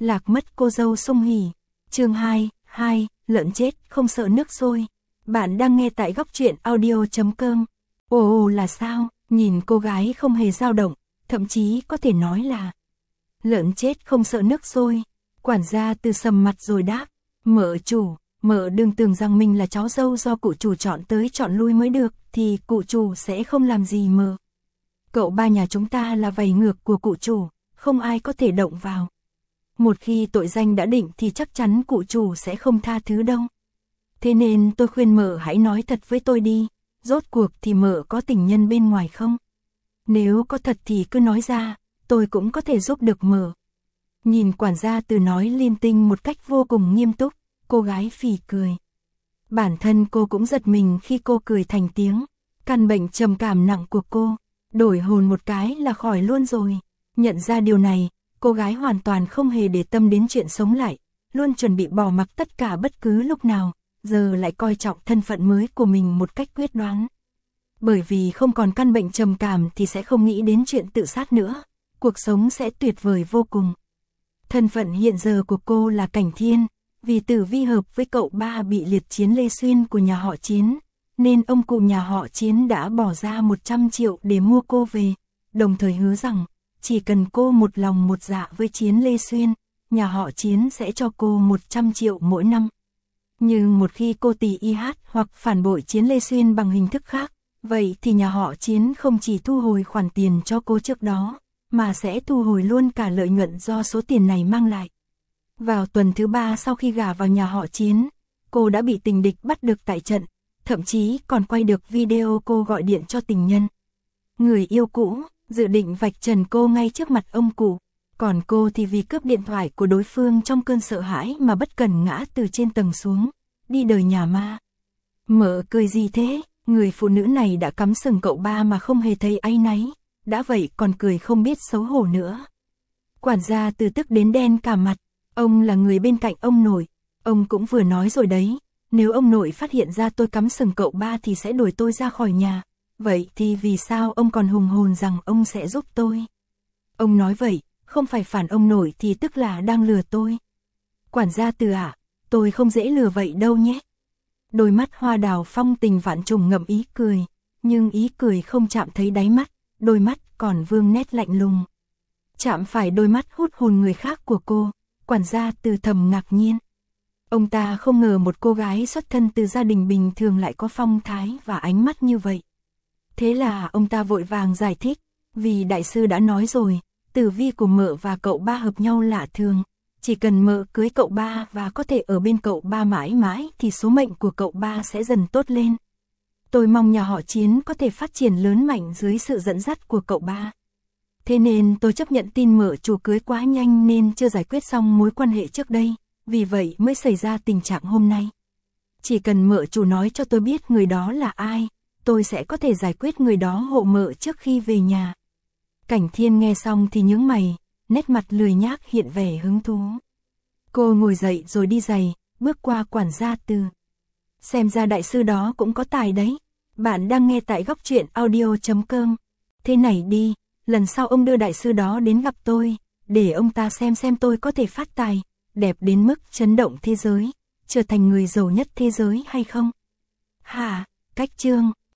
Lạc mất cô dâu Sung Hỉ. Chương 2, lợn chết không sợ nước sôi. Bạn đang nghe tại góc truyện audio.com. Ồ là sao? Nhìn cô gái không hề dao động, thậm chí có thể nói là lợn chết không sợ nước sôi. Quản gia Từ sầm mặt rồi đáp, mợ chủ, mợ đừng tưởng rằng mình là cháu dâu do cụ chủ chọn tới chọn lui mới được, thì cụ chủ sẽ không làm gì mợ. Cậu ba nhà chúng ta là vầy ngược của cụ chủ, không ai có thể động vào. Một khi tội danh đã định thì chắc chắn cụ chủ sẽ không tha thứ đâu. Thế nên tôi khuyên mợ hãy nói thật với tôi đi, rốt cuộc thì mợ có tình nhân bên ngoài không? Nếu có thật thì cứ nói ra, tôi cũng có thể giúp được mợ. Nhìn quản gia Từ nói linh tinh một cách vô cùng nghiêm túc, cô gái phì cười. Bản thân cô cũng giật mình khi cô cười thành tiếng. Căn bệnh trầm cảm nặng của cô, đổi hồn một cái là khỏi luôn rồi. Nhận ra điều này, cô gái hoàn toàn không hề để tâm đến chuyện sống lại, luôn chuẩn bị bỏ mặc tất cả bất cứ lúc nào, giờ lại coi trọng thân phận mới của mình một cách quyết đoán. Bởi vì không còn căn bệnh trầm cảm thì sẽ không nghĩ đến chuyện tự sát nữa, cuộc sống sẽ tuyệt vời vô cùng. Thân phận hiện giờ của cô là Cảnh Thiên, vì Tử Vi hợp với cậu ba bị liệt chiến Lê Xuyên của nhà họ Chiến, nên ông cụ nhà họ Chiến đã bỏ ra 100 triệu để mua cô về, đồng thời hứa rằng chỉ cần cô một lòng một dạ với Chiến Lê Xuyên, nhà họ Chiến sẽ cho cô 100 triệu mỗi năm. Nhưng một khi cô tỳ y hát hoặc phản bội Chiến Lê Xuyên bằng hình thức khác, vậy thì nhà họ Chiến không chỉ thu hồi khoản tiền cho cô trước đó, mà sẽ thu hồi luôn cả lợi nhuận do số tiền này mang lại. Vào tuần thứ 3 sau khi gả vào nhà họ Chiến, cô đã bị tình địch bắt được tại trận, thậm chí còn quay được video cô gọi điện cho tình nhân. Người yêu cũ dự định vạch trần cô ngay trước mặt ông cụ, còn cô thì vì cướp điện thoại của đối phương trong cơn sợ hãi mà bất cần ngã từ trên tầng xuống, đi đời nhà ma. Mợ cười gì thế, người phụ nữ này đã cắm sừng cậu ba mà không hề thấy áy náy, đã vậy còn cười không biết xấu hổ nữa. Quản gia Từ tức đến đen cả mặt, ông là người bên cạnh ông nội, ông cũng vừa nói rồi đấy, nếu ông nội phát hiện ra tôi cắm sừng cậu ba thì sẽ đuổi tôi ra khỏi nhà. Vậy thì vì sao ông còn hùng hồn rằng ông sẽ giúp tôi? Ông nói vậy, không phải phản ông nội thì tức là đang lừa tôi. Quản gia Từ ạ, tôi không dễ lừa vậy đâu nhé. Đôi mắt hoa đào phong tình vạn trùng ngậm ý cười, nhưng ý cười không chạm thấy đáy mắt, đôi mắt còn vương nét lạnh lùng. Chạm phải đôi mắt hút hồn người khác của cô, quản gia Từ thầm ngạc nhiên. Ông ta không ngờ một cô gái xuất thân từ gia đình bình thường lại có phong thái và ánh mắt như vậy. Thế là ông ta vội vàng giải thích, vì đại sư đã nói rồi, tử vi của mợ và cậu ba hợp nhau lạ thường, chỉ cần mợ cưới cậu ba và có thể ở bên cậu ba mãi mãi thì số mệnh của cậu ba sẽ dần tốt lên. Tôi mong nhà họ Chiến có thể phát triển lớn mạnh dưới sự dẫn dắt của cậu ba. Thế nên tôi chấp nhận tin mợ chủ cưới quá nhanh nên chưa giải quyết xong mối quan hệ trước đây, vì vậy mới xảy ra tình trạng hôm nay. Chỉ cần mợ chủ nói cho tôi biết người đó là ai, tôi sẽ có thể giải quyết người đó hộ mợ trước khi về nhà. Cảnh Thiên nghe xong thì nhướng mày, nét mặt lười nhác hiện vẻ hứng thú. Cô ngồi dậy rồi đi giày, bước qua quản gia Từ. Xem ra đại sư đó cũng có tài đấy. Bạn đang nghe tại góc truyện audio.com. Thế này đi, lần sau ông đưa đại sư đó đến gặp tôi, để ông ta xem tôi có thể phát tài, đẹp đến mức chấn động thế giới, trở thành người giàu nhất thế giới hay không? Hả, cách chương.